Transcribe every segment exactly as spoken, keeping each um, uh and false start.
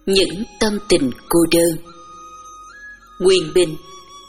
Những tâm tình cô đơn. Nguyên Bình.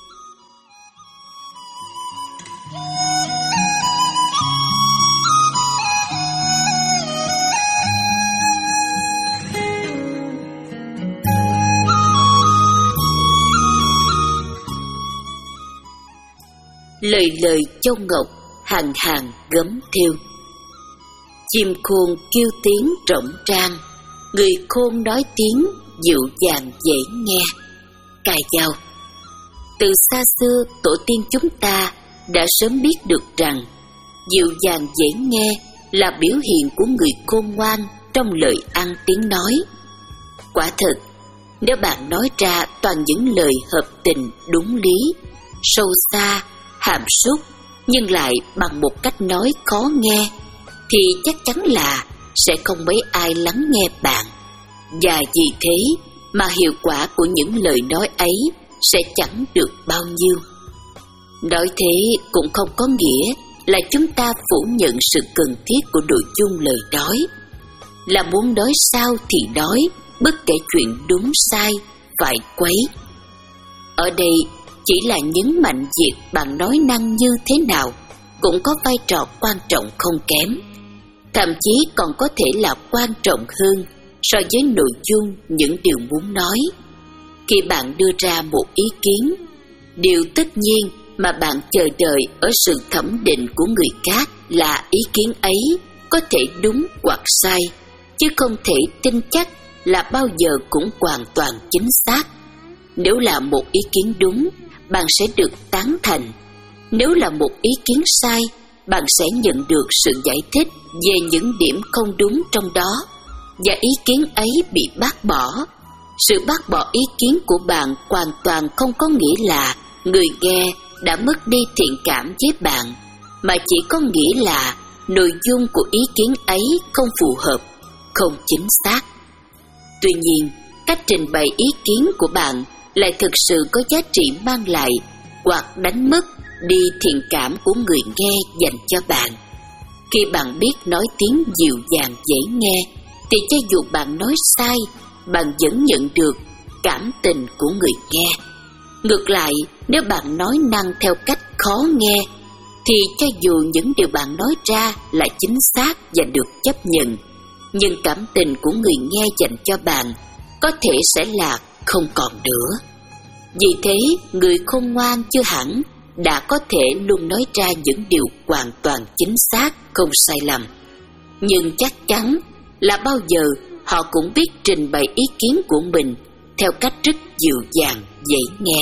Lời lời châu ngọc, hàng hàng gấm thêu. Chim khôn kêu tiếng rộng trang, người khôn nói tiếng dịu dàng dễ nghe. Cài dao. Từ xa xưa, tổ tiên chúng ta đã sớm biết được rằng dịu dàng dễ nghe là biểu hiện của người khôn ngoan trong lời ăn tiếng nói. Quả thật, nếu bạn nói ra toàn những lời hợp tình đúng lý, sâu xa, hàm súc, nhưng lại bằng một cách nói khó nghe, thì chắc chắn là sẽ không mấy ai lắng nghe bạn. Và vì thế mà hiệu quả của những lời nói ấy sẽ chẳng được bao nhiêu. Nói thế cũng không có nghĩa là chúng ta phủ nhận sự cần thiết của nội dung lời nói. Là muốn nói sao thì nói, bất kể chuyện đúng sai, phải quấy. Ở đây chỉ là nhấn mạnh việc bạn nói năng như thế nào cũng có vai trò quan trọng không kém. Thậm chí còn có thể là quan trọng hơn so với nội dung những điều muốn nói. Khi bạn đưa ra một ý kiến, điều tất nhiên mà bạn chờ đợi ở sự thẩm định của người khác là ý kiến ấy có thể đúng hoặc sai, chứ không thể tin chắc là bao giờ cũng hoàn toàn chính xác. Nếu là một ý kiến đúng, bạn sẽ được tán thành. Nếu là một ý kiến sai, bạn sẽ nhận được sự giải thích về những điểm không đúng trong đó, và ý kiến ấy bị bác bỏ. Sự bác bỏ ý kiến của bạn hoàn toàn không có nghĩa là người nghe đã mất đi thiện cảm với bạn, mà chỉ có nghĩa là nội dung của ý kiến ấy không phù hợp, không chính xác. Tuy nhiên, cách trình bày ý kiến của bạn lại thực sự có giá trị mang lại hoặc đánh mất đi thiện cảm của người nghe dành cho bạn. Khi bạn biết nói tiếng dịu dàng dễ nghe, thì cho dù bạn nói sai, bạn vẫn nhận được cảm tình của người nghe. Ngược lại, nếu bạn nói năng theo cách khó nghe, thì cho dù những điều bạn nói ra là chính xác và được chấp nhận, nhưng cảm tình của người nghe dành cho bạn có thể sẽ là không còn nữa. Vì thế, người khôn ngoan chưa hẳn đã có thể luôn nói ra những điều hoàn toàn chính xác, không sai lầm. Nhưng chắc chắn là bao giờ họ cũng biết trình bày ý kiến của mình theo cách rất dịu dàng, dễ nghe.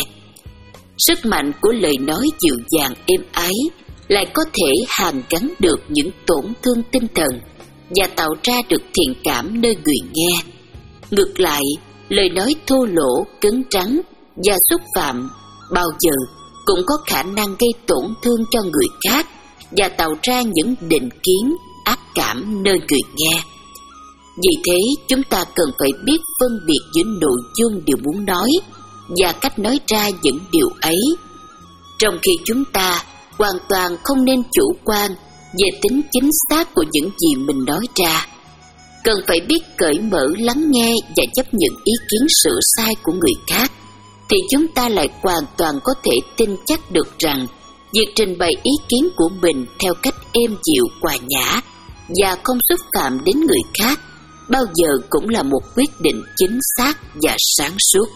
Sức mạnh của lời nói dịu dàng êm ái lại có thể hàn gắn được những tổn thương tinh thần và tạo ra được thiện cảm nơi người nghe. Ngược lại, lời nói thô lỗ, cứng trắng và xúc phạm bao giờ cũng có khả năng gây tổn thương cho người khác và tạo ra những định kiến, ác cảm nơi người nghe. Vì thế, chúng ta cần phải biết phân biệt giữa nội dung điều muốn nói và cách nói ra những điều ấy. Trong khi chúng ta hoàn toàn không nên chủ quan về tính chính xác của những gì mình nói ra, cần phải biết cởi mở lắng nghe và chấp nhận ý kiến sửa sai của người khác, thì chúng ta lại hoàn toàn có thể tin chắc được rằng việc trình bày ý kiến của mình theo cách êm dịu, hòa nhã và không xúc phạm đến người khác bao giờ cũng là một quyết định chính xác và sáng suốt.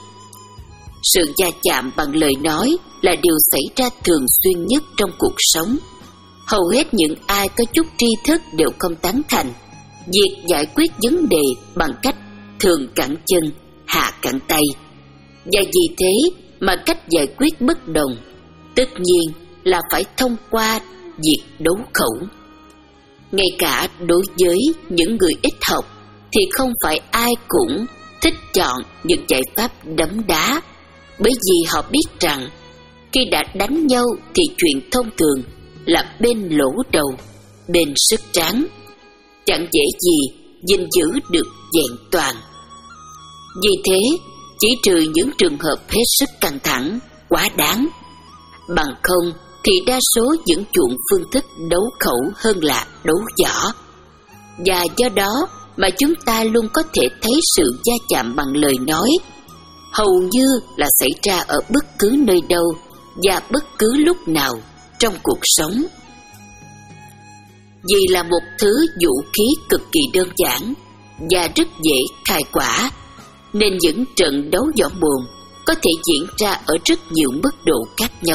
Sự va chạm bằng lời nói là điều xảy ra thường xuyên nhất trong cuộc sống. Hầu hết những ai có chút tri thức đều không tán thành việc giải quyết vấn đề bằng cách thường cẳng chân, hạ cẳng tay. Và vì thế mà cách giải quyết bất đồng tất nhiên là phải thông qua việc đấu khẩu. Ngay cả đối với những người ít học thì không phải ai cũng thích chọn những giải pháp đấm đá, bởi vì họ biết rằng khi đã đánh nhau thì chuyện thông thường là bên lỗ đầu, bên sức tráng, chẳng dễ gì gìn giữ được vẹn toàn. Vì thế, chỉ trừ những trường hợp hết sức căng thẳng, quá đáng, bằng không thì đa số vẫn chuộng phương thức đấu khẩu hơn là đấu võ. Và do đó mà chúng ta luôn có thể thấy sự va chạm bằng lời nói, hầu như là xảy ra ở bất cứ nơi đâu và bất cứ lúc nào trong cuộc sống. Vì là một thứ vũ khí cực kỳ đơn giản và rất dễ khai quả, nên những trận đấu võ mồm có thể diễn ra ở rất nhiều mức độ khác nhau.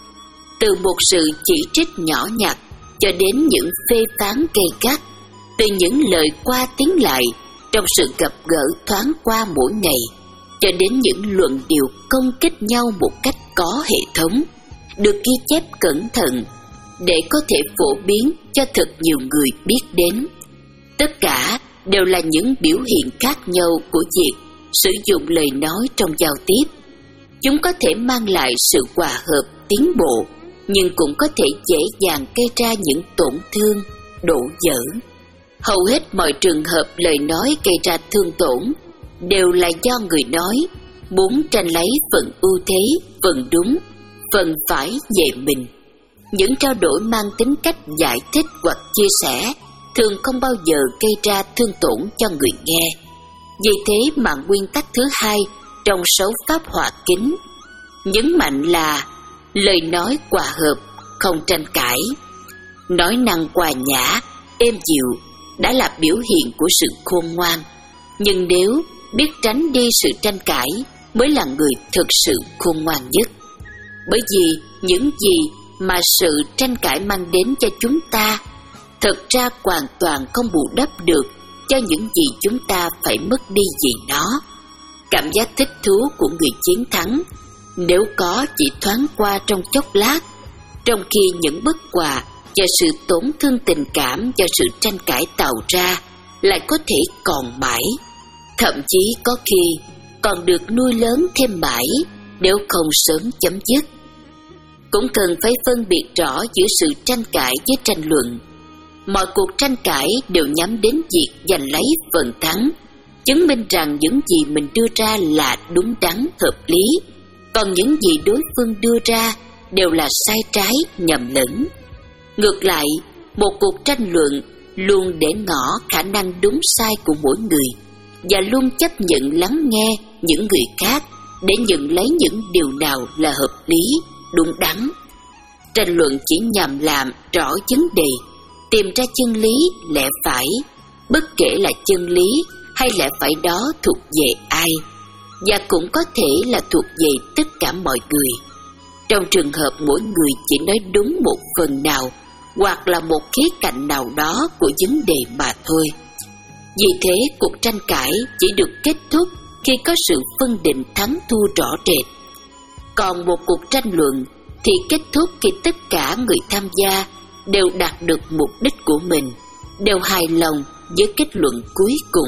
Từ một sự chỉ trích nhỏ nhặt cho đến những phê phán gay gắt, từ những lời qua tiếng lại trong sự gặp gỡ thoáng qua mỗi ngày, cho đến những luận điệu công kích nhau một cách có hệ thống, được ghi chép cẩn thận để có thể phổ biến cho thật nhiều người biết đến. Tất cả đều là những biểu hiện khác nhau của việc sử dụng lời nói trong giao tiếp. Chúng có thể mang lại sự hòa hợp, tiến bộ, nhưng cũng có thể dễ dàng gây ra những tổn thương, đổ vỡ. Hầu hết mọi trường hợp lời nói gây ra thương tổn đều là do người nói muốn tranh lấy phần ưu thế, phần đúng, phần phải về mình. Những trao đổi mang tính cách giải thích hoặc chia sẻ thường không bao giờ gây ra thương tổn cho người nghe. Vì thế mà nguyên tắc thứ hai trong sáu pháp hòa kính nhấn mạnh là lời nói hòa hợp, không tranh cãi. Nói năng hòa nhã, êm dịu đã là biểu hiện của sự khôn ngoan, nhưng nếu biết tránh đi sự tranh cãi mới là người thực sự khôn ngoan nhất. Bởi vì những gì mà sự tranh cãi mang đến cho chúng ta thật ra hoàn toàn không bù đắp được cho những gì chúng ta phải mất đi vì nó. Cảm giác thích thú của người chiến thắng nếu có chỉ thoáng qua trong chốc lát, trong khi những bất hòa và sự tổn thương tình cảm do sự tranh cãi tạo ra lại có thể còn mãi, thậm chí có khi còn được nuôi lớn thêm mãi nếu không sớm chấm dứt. Cũng cần phải phân biệt rõ giữa sự tranh cãi với tranh luận. Mọi cuộc tranh cãi đều nhắm đến việc giành lấy phần thắng, chứng minh rằng những gì mình đưa ra là đúng đắn, hợp lý, còn những gì đối phương đưa ra đều là sai trái, nhầm lẫn. Ngược lại, một cuộc tranh luận luôn để ngỏ khả năng đúng sai của mỗi người và luôn chấp nhận lắng nghe những người khác để nhận lấy những điều nào là hợp lý, đúng đắn. Tranh luận chỉ nhằm làm rõ vấn đề, tìm ra chân lý, lẽ phải, bất kể là chân lý hay lẽ phải đó thuộc về ai, và cũng có thể là thuộc về tất cả mọi người. Trong trường hợp mỗi người chỉ nói đúng một phần nào hoặc là một khía cạnh nào đó của vấn đề mà thôi. Vì thế, cuộc tranh cãi chỉ được kết thúc khi có sự phân định thắng thua rõ rệt. Còn một cuộc tranh luận thì kết thúc khi tất cả người tham gia đều đạt được mục đích của mình, đều hài lòng với kết luận cuối cùng.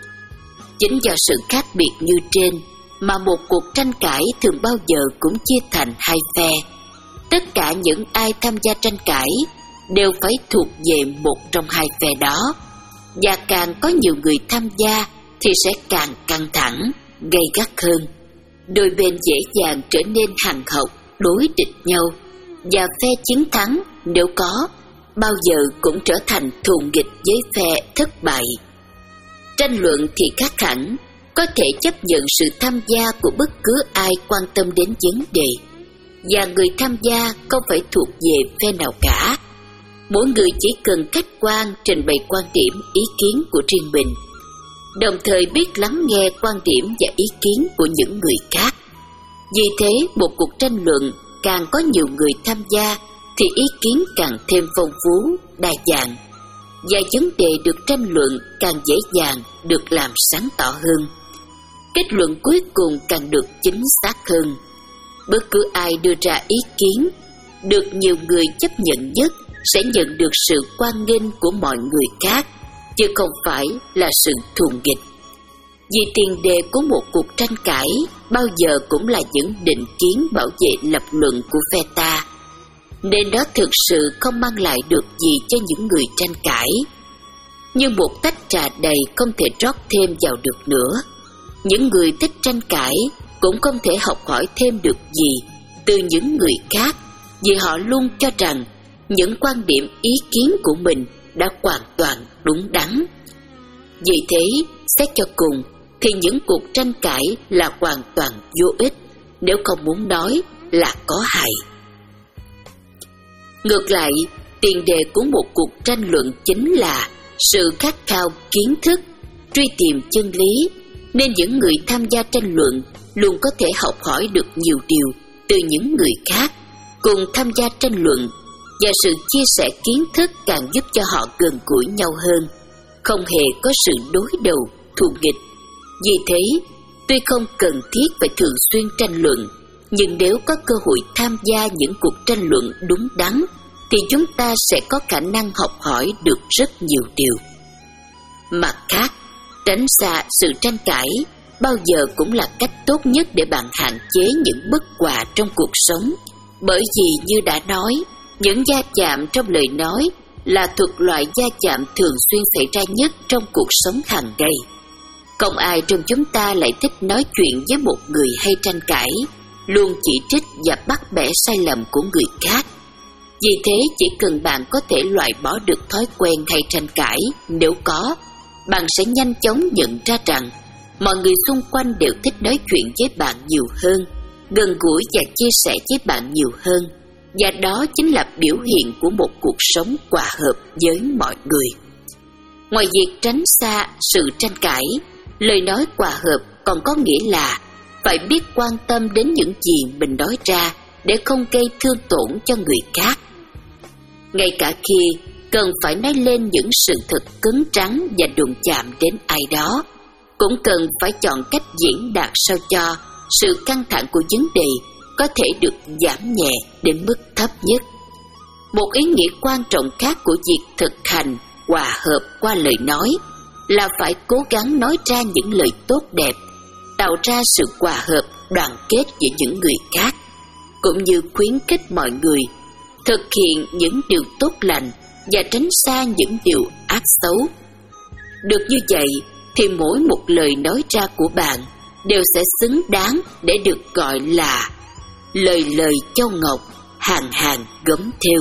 Chính do sự khác biệt như trên mà một cuộc tranh cãi thường bao giờ cũng chia thành hai phe. Tất cả những ai tham gia tranh cãi đều phải thuộc về một trong hai phe đó, và càng có nhiều người tham gia thì sẽ càng căng thẳng, gay gắt hơn. Đôi bên dễ dàng trở nên hằn học, đối địch nhau, và phe chiến thắng nếu có, bao giờ cũng trở thành thù nghịch với phe thất bại. Tranh luận thì khác hẳn, có thể chấp nhận sự tham gia của bất cứ ai quan tâm đến vấn đề, và người tham gia không phải thuộc về phe nào cả. Mỗi người chỉ cần khách quan trình bày quan điểm, ý kiến của riêng mình, đồng thời biết lắng nghe quan điểm và ý kiến của những người khác. Vì thế, một cuộc tranh luận càng có nhiều người tham gia thì ý kiến càng thêm phong phú, đa dạng, và vấn đề được tranh luận càng dễ dàng được làm sáng tỏ hơn. Kết luận cuối cùng càng được chính xác hơn. Bất cứ ai đưa ra ý kiến được nhiều người chấp nhận nhất sẽ nhận được sự hoan nghênh của mọi người khác, chứ không phải là sự thù nghịch. Vì tiền đề của một cuộc tranh cãi bao giờ cũng là những định kiến bảo vệ lập luận của phe ta, nên đó thực sự không mang lại được gì cho những người tranh cãi. Như một tách trà đầy không thể rót thêm vào được nữa. Những người thích tranh cãi cũng không thể học hỏi thêm được gì từ những người khác, vì họ luôn cho rằng những quan điểm, ý kiến của mình đã hoàn toàn đúng đắn. Vì thế, xét cho cùng thì những cuộc tranh cãi là hoàn toàn vô ích, nếu không muốn nói là có hại. Ngược lại, tiền đề của một cuộc tranh luận chính là sự khát khao kiến thức, truy tìm chân lý, nên những người tham gia tranh luận luôn có thể học hỏi được nhiều điều từ những người khác. Cùng tham gia tranh luận và sự chia sẻ kiến thức càng giúp cho họ gần gũi nhau hơn, không hề có sự đối đầu, thù nghịch. Vì thế, tuy không cần thiết phải thường xuyên tranh luận, nhưng nếu có cơ hội tham gia những cuộc tranh luận đúng đắn, thì chúng ta sẽ có khả năng học hỏi được rất nhiều điều. Mặt khác, tránh xa sự tranh cãi bao giờ cũng là cách tốt nhất để bạn hạn chế những bất hòa trong cuộc sống. Bởi vì như đã nói, những va chạm trong lời nói là thuộc loại va chạm thường xuyên xảy ra nhất trong cuộc sống hàng ngày. Không ai trong chúng ta lại thích nói chuyện với một người hay tranh cãi, luôn chỉ trích và bắt bẻ sai lầm của người khác. Vì thế, chỉ cần bạn có thể loại bỏ được thói quen hay tranh cãi, nếu có, bạn sẽ nhanh chóng nhận ra rằng mọi người xung quanh đều thích nói chuyện với bạn nhiều hơn, gần gũi và chia sẻ với bạn nhiều hơn. Và đó chính là biểu hiện của một cuộc sống hòa hợp với mọi người. Ngoài việc tránh xa sự tranh cãi, lời nói hòa hợp còn có nghĩa là phải biết quan tâm đến những gì mình nói ra để không gây thương tổn cho người khác. Ngay cả khi cần phải nói lên những sự thật cứng rắn và đụng chạm đến ai đó, cũng cần phải chọn cách diễn đạt sao cho sự căng thẳng của vấn đề có thể được giảm nhẹ đến mức thấp nhất. Một ý nghĩa quan trọng khác của việc thực hành hòa hợp qua lời nói là phải cố gắng nói ra những lời tốt đẹp, tạo ra sự hòa hợp, đoàn kết giữa những người khác, cũng như khuyến khích mọi người thực hiện những điều tốt lành và tránh xa những điều ác xấu. Được như vậy thì mỗi một lời nói ra của bạn đều sẽ xứng đáng để được gọi là lời lời châu ngọc, hàng hàng gấm thêu.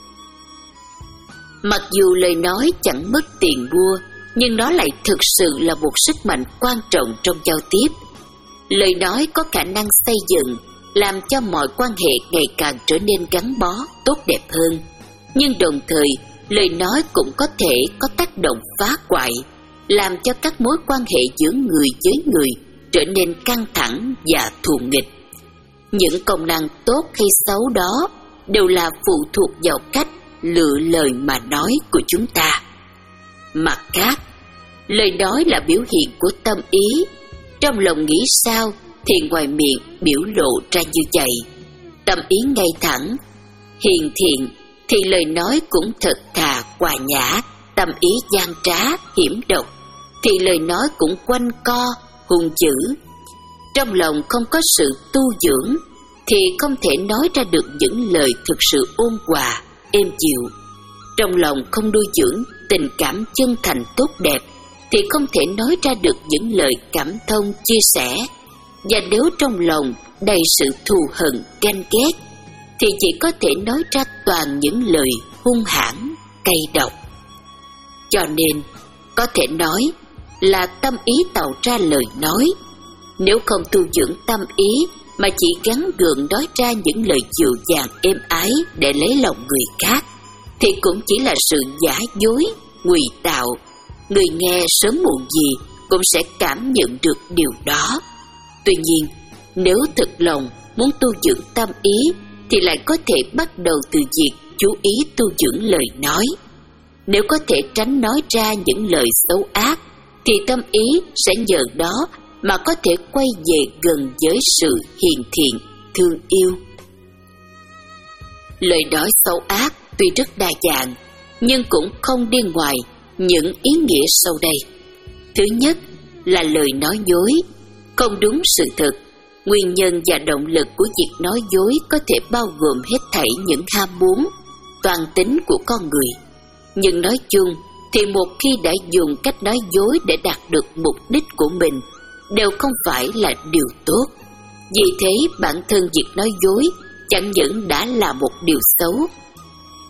Mặc dù lời nói chẳng mất tiền mua, nhưng nó lại thực sự là một sức mạnh quan trọng trong giao tiếp. Lời nói có khả năng xây dựng, làm cho mọi quan hệ ngày càng trở nên gắn bó, tốt đẹp hơn. Nhưng đồng thời, lời nói cũng có thể có tác động phá hoại, làm cho các mối quan hệ giữa người với người trở nên căng thẳng và thù nghịch. Những công năng tốt hay xấu đó đều là phụ thuộc vào cách lựa lời mà nói của chúng ta. Mặt khác, lời nói là biểu hiện của tâm ý. Trong lòng nghĩ sao thì ngoài miệng biểu lộ ra như vậy. Tâm ý ngay thẳng, hiền thiện thì lời nói cũng thật thà hòa nhã. Tâm ý gian trá, hiểm độc thì lời nói cũng quanh co, hung dữ. Trong lòng không có sự tu dưỡng thì không thể nói ra được những lời thực sự ôn hòa, êm dịu. Trong lòng không nuôi dưỡng tình cảm chân thành tốt đẹp thì không thể nói ra được những lời cảm thông chia sẻ. Và nếu trong lòng đầy sự thù hận, ganh ghét thì chỉ có thể nói ra toàn những lời hung hãn, cay độc. Cho nên, có thể nói là tâm ý tạo ra lời nói. Nếu không tu dưỡng tâm ý mà chỉ gắn gượng nói ra những lời dịu dàng êm ái để lấy lòng người khác, thì cũng chỉ là sự giả dối, ngụy tạo. Người nghe sớm muộn gì cũng sẽ cảm nhận được điều đó. Tuy nhiên, nếu thực lòng muốn tu dưỡng tâm ý thì lại có thể bắt đầu từ việc chú ý tu dưỡng lời nói. Nếu có thể tránh nói ra những lời xấu ác thì tâm ý sẽ nhờ đó mà có thể quay về gần với sự hiền thiện, thương yêu. Lời nói xấu ác tuy rất đa dạng, nhưng cũng không đi ngoài những ý nghĩa sau đây. Thứ nhất là lời nói dối, không đúng sự thật. Nguyên nhân và động lực của việc nói dối có thể bao gồm hết thảy những ham muốn, toàn tính của con người. Nhưng nói chung thì một khi đã dùng cách nói dối để đạt được mục đích của mình, đều không phải là điều tốt. Vì thế bản thân việc nói dối chẳng những đã là một điều xấu.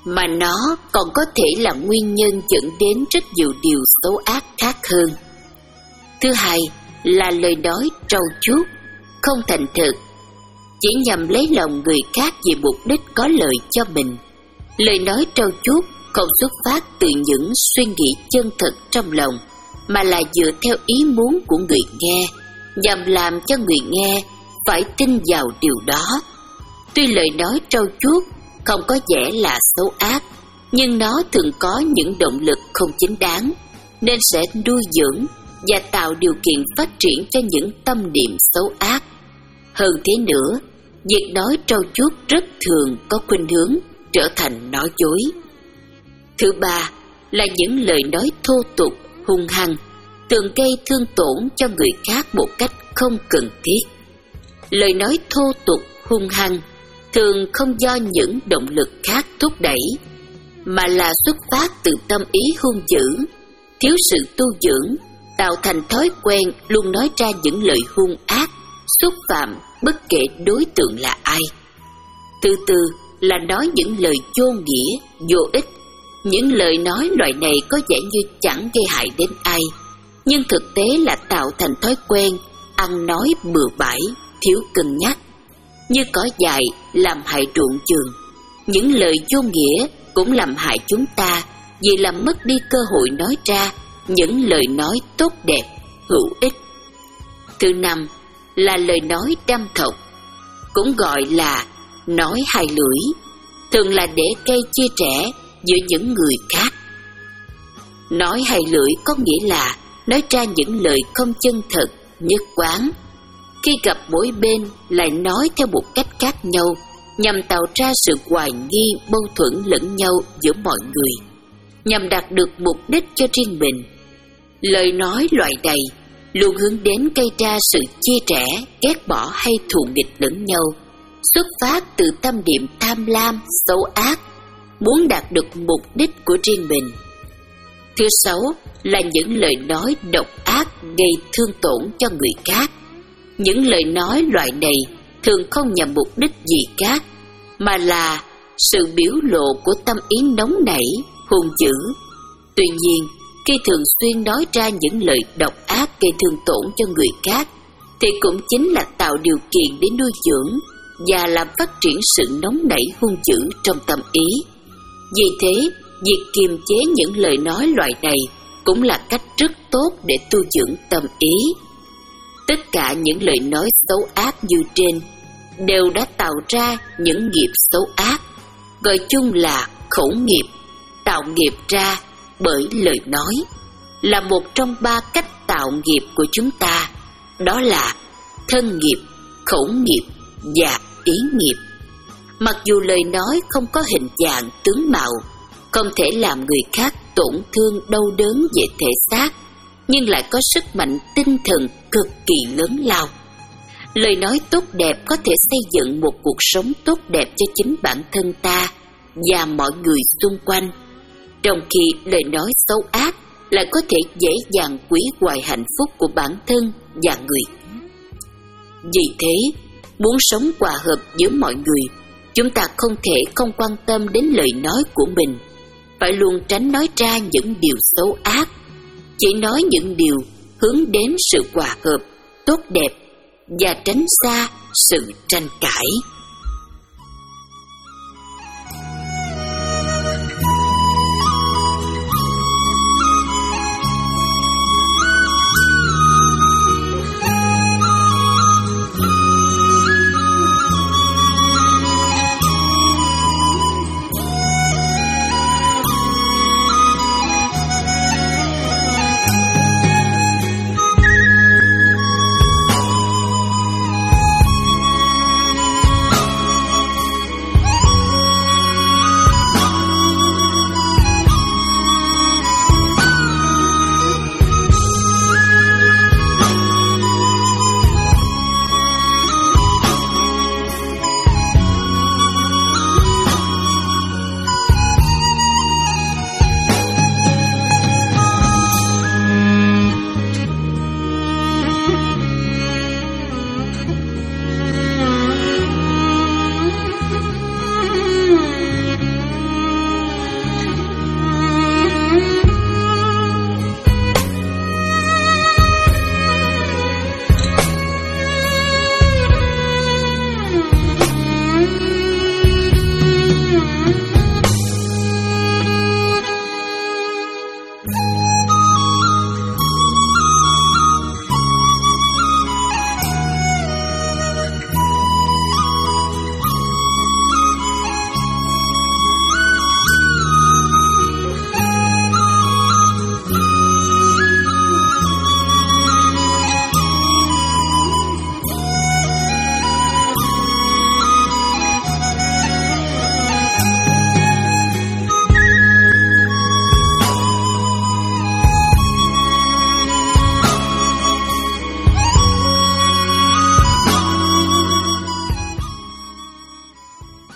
mà nó còn có thể là nguyên nhân dẫn đến rất nhiều điều xấu ác khác hơn. Thứ hai là lời nói trau chuốt, không thành thực, chỉ nhằm lấy lòng người khác vì mục đích có lợi cho mình. Lời nói trau chuốt không xuất phát từ những suy nghĩ chân thật trong lòng, mà là dựa theo ý muốn của người nghe, nhằm làm cho người nghe phải tin vào điều đó. Tuy lời nói trau chuốt không có vẻ là xấu ác, nhưng nó thường có những động lực không chính đáng, nên sẽ nuôi dưỡng và tạo điều kiện phát triển cho những tâm niệm xấu ác. Hơn thế nữa, việc nói trau chuốt rất thường có khuynh hướng trở thành nói dối. Thứ ba là những lời nói thô tục, hung hăng, thường gây thương tổn cho người khác một cách không cần thiết. Lời nói thô tục, hung hăng thường không do những động lực khác thúc đẩy, mà là xuất phát từ tâm ý hung dữ, thiếu sự tu dưỡng, tạo thành thói quen luôn nói ra những lời hung ác, xúc phạm bất kể đối tượng là ai. Thứ tư là nói những lời vô nghĩa, vô ích. Những lời nói loại này có vẻ như chẳng gây hại đến ai, nhưng thực tế là tạo thành thói quen ăn nói bừa bãi, thiếu cân nhắc. Như cỏ dại làm hại ruộng vườn, những lời vô nghĩa cũng làm hại chúng ta vì làm mất đi cơ hội nói ra những lời nói tốt đẹp, hữu ích. Thứ năm là lời nói đâm thọc, cũng gọi là nói hai lưỡi, thường là để gây chia rẽ giữa những người khác. Nói hai lưỡi có nghĩa là nói ra những lời không chân thật, nhất quán. Khi gặp mỗi bên lại nói theo một cách khác nhau, nhằm tạo ra sự hoài nghi, mâu thuẫn lẫn nhau giữa mọi người, nhằm đạt được mục đích cho riêng mình. Lời nói loại này luôn hướng đến gây ra sự chia rẽ, ghét bỏ hay thù nghịch lẫn nhau, xuất phát từ tâm niệm tham lam, xấu ác, muốn đạt được mục đích của riêng mình. Thứ sáu là những lời nói độc ác gây thương tổn cho người khác. Những lời nói loại này thường không nhằm mục đích gì khác, mà là sự biểu lộ của tâm ý nóng nảy, hung dữ. Tuy nhiên, khi thường xuyên nói ra những lời độc ác gây thương tổn cho người khác, thì cũng chính là tạo điều kiện để nuôi dưỡng và làm phát triển sự nóng nảy hung dữ trong tâm ý. Vì thế, việc kiềm chế những lời nói loại này cũng là cách rất tốt để tu dưỡng tâm ý. Tất cả những lời nói xấu ác như trên đều đã tạo ra những nghiệp xấu ác, gọi chung là khẩu nghiệp, tạo nghiệp ra bởi lời nói, là một trong ba cách tạo nghiệp của chúng ta, đó là thân nghiệp, khẩu nghiệp và ý nghiệp. Mặc dù lời nói không có hình dạng tướng mạo, không thể làm người khác tổn thương đau đớn về thể xác, nhưng lại có sức mạnh tinh thần cực kỳ lớn lao. Lời nói tốt đẹp có thể xây dựng một cuộc sống tốt đẹp cho chính bản thân ta và mọi người xung quanh, trong khi lời nói xấu ác lại có thể dễ dàng hủy hoại hạnh phúc của bản thân và người. Vì thế, muốn sống hòa hợp với mọi người, chúng ta không thể không quan tâm đến lời nói của mình, phải luôn tránh nói ra những điều xấu ác, chỉ nói những điều hướng đến sự hòa hợp, tốt đẹp và tránh xa sự tranh cãi.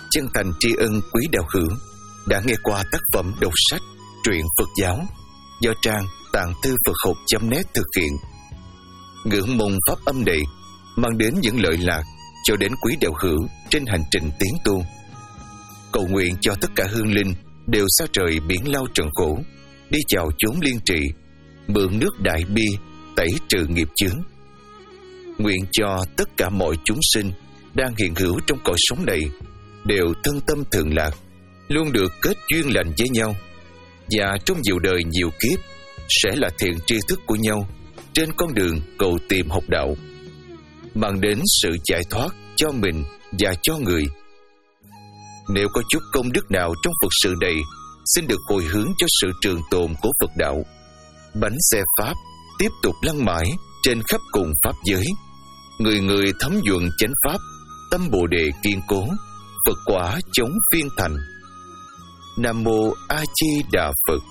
chân thành tri ân quý đạo hữu đã nghe qua tác phẩm đọc sách truyện Phật giáo do trang tạng thư Phật học chấm net thực hiện. Ngưỡng mong pháp âm này mang đến những lợi lạc cho đến quý đạo hữu trên hành trình tiến tu. Cầu nguyện cho tất cả hương linh đều xa trời biển lao trần khổ, đi vào chốn liên trì, mượn nước đại bi tẩy trừ nghiệp chướng. Nguyện cho tất cả mọi chúng sinh đang hiện hữu trong cõi sống này đều thân tâm thường lạc, luôn được kết duyên lành với nhau, và trong nhiều đời nhiều kiếp sẽ là thiện tri thức của nhau trên con đường cầu tìm học đạo, mang đến sự giải thoát cho mình và cho người. Nếu có chút công đức nào trong Phật sự này, xin được hồi hướng cho sự trường tồn của Phật đạo. Bánh xe Pháp tiếp tục lăn mãi trên khắp cùng Pháp giới. Người người thấm nhuần chánh Pháp, tâm Bồ Đề kiên cố, Phật quả chống phiên thành. Nam Mô A Di Đà Phật.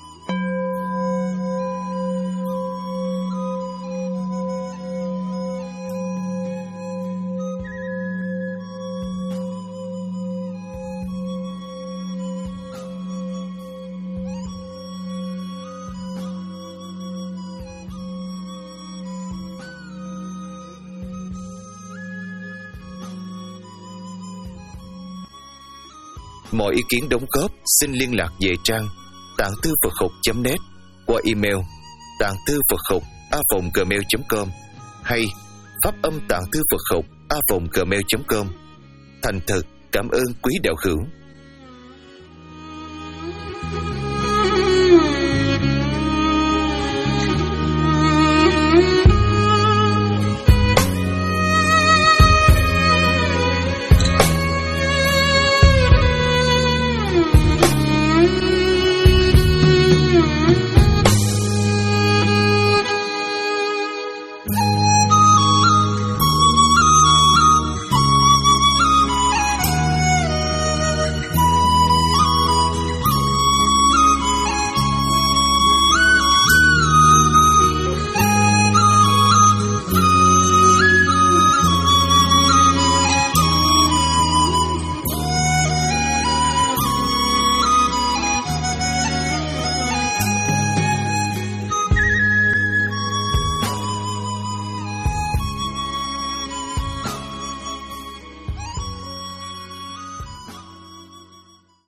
Mọi ý kiến đóng góp xin liên lạc về trang tạng thư Phật học chấm net qua email tạng thư Phật học a còng gmail chấm com hay pháp âm tạng thư Phật học a còng gmail chấm com. Thành thật cảm ơn quý đạo hữu.